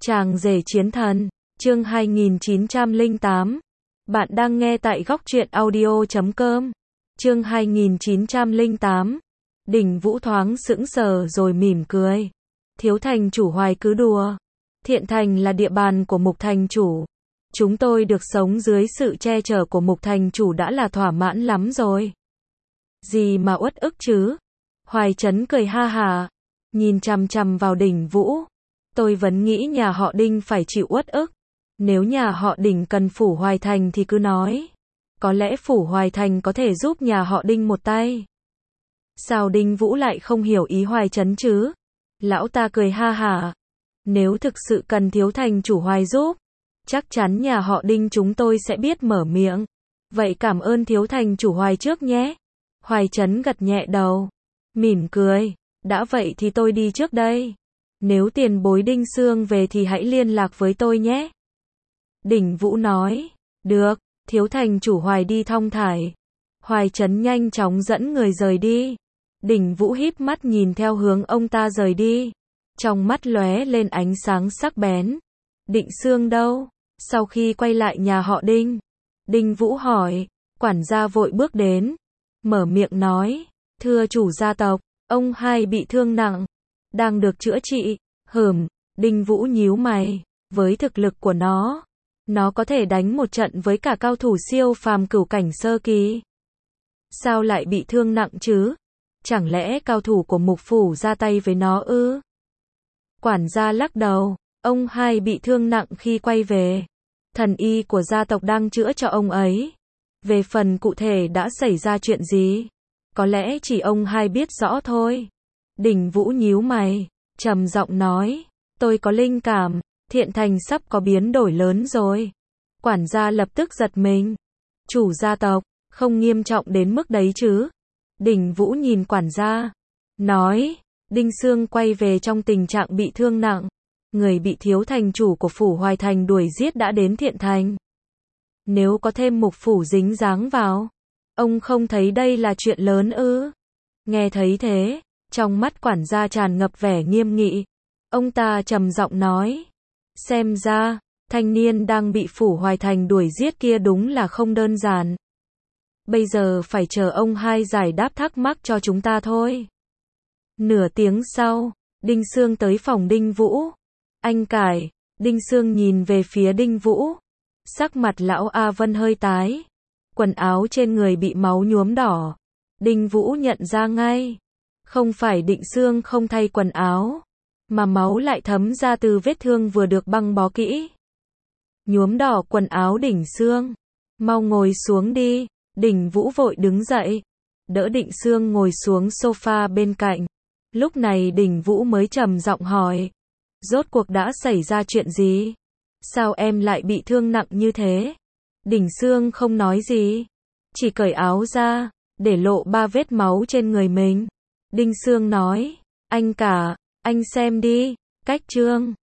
Chàng rể chiến thần, chương 2908. Bạn đang nghe tại góc truyện audio.com. Chương 2908. Đỉnh Vũ thoáng sững sờ rồi mỉm cười. Thiếu thành chủ Hoài cứ đùa. Thiện thành là địa bàn của Mục thành chủ. Chúng tôi được sống dưới sự che chở của Mục thành chủ đã là thỏa mãn lắm rồi. Gì mà uất ức chứ? Hoài Trấn cười ha hả, nhìn chằm chằm vào Đỉnh Vũ. Tôi vẫn nghĩ nhà họ Đinh phải chịu uất ức. Nếu nhà họ Đinh cần Phủ Hoài Thành thì cứ nói. Có lẽ Phủ Hoài Thành có thể giúp nhà họ Đinh một tay. Sao Đinh Vũ lại không hiểu ý Hoài Trấn chứ? Lão ta cười ha hả. Nếu thực sự cần thiếu thành chủ Hoài giúp, chắc chắn nhà họ Đinh chúng tôi sẽ biết mở miệng. Vậy cảm ơn thiếu thành chủ Hoài trước nhé. Hoài Trấn gật nhẹ đầu, mỉm cười. Đã vậy thì tôi đi trước đây. Nếu tiền bối Đinh Sương về thì hãy liên lạc với tôi nhé. Đỉnh Vũ nói. Được, thiếu thành chủ Hoài đi thong thả. Hoài Trấn nhanh chóng dẫn người rời đi. Đỉnh Vũ híp mắt nhìn theo hướng ông ta rời đi. Trong mắt lóe lên ánh sáng sắc bén. Định Sương đâu? Sau khi quay lại nhà họ Đinh, Đinh Vũ hỏi. Quản gia vội bước đến, mở miệng nói. Thưa chủ gia tộc, ông hai bị thương nặng, đang được chữa trị. Đinh Vũ nhíu mày. Với thực lực của nó có thể đánh một trận với cả cao thủ siêu phàm cửu cảnh sơ kỳ. Sao lại bị thương nặng chứ? Chẳng lẽ cao thủ của Mục phủ ra tay với nó ư? Quản gia lắc đầu. Ông hai bị thương nặng khi quay về. Thần y của gia tộc đang chữa cho ông ấy. Về phần cụ thể đã xảy ra chuyện gì, có lẽ chỉ ông hai biết rõ thôi. Đỉnh Vũ nhíu mày, trầm giọng nói. Tôi có linh cảm, Thiện thành sắp có biến đổi lớn rồi. Quản gia lập tức giật mình. Chủ gia tộc, không nghiêm trọng đến mức đấy chứ? Đỉnh Vũ nhìn quản gia, nói. Đinh Sương quay về trong tình trạng bị thương nặng. Người bị thiếu thành chủ của Phủ Hoài Thành đuổi giết đã đến Thiện thành. Nếu có thêm Mục phủ dính dáng vào, ông không thấy đây là chuyện lớn ư? Nghe thấy thế, trong mắt quản gia tràn ngập vẻ nghiêm nghị. Ông ta trầm giọng nói. Xem ra, thanh niên đang bị Phủ Hoài Thành đuổi giết kia đúng là không đơn giản. Bây giờ phải chờ ông hai giải đáp thắc mắc cho chúng ta thôi. Nửa tiếng sau, Đinh Sương tới phòng Đinh Vũ. Anh Cải. Đinh Sương nhìn về phía Đinh Vũ. Sắc mặt lão A Vân hơi tái. Quần áo trên người bị máu nhuốm đỏ. Đinh Vũ nhận ra ngay. Không phải Định Sương không thay quần áo, mà máu lại thấm ra từ vết thương vừa được băng bó kỹ. Nhuốm đỏ quần áo Đỉnh Sương. Mau ngồi xuống đi. Đỉnh Vũ vội đứng dậy, đỡ Định Sương ngồi xuống sofa bên cạnh. Lúc này Đỉnh Vũ mới trầm giọng hỏi. Rốt cuộc đã xảy ra chuyện gì? Sao em lại bị thương nặng như thế? Đỉnh Sương không nói gì, chỉ cởi áo ra, để lộ 3 vết máu trên người mình. Đinh Sương nói. Anh cả, anh xem đi, cách trương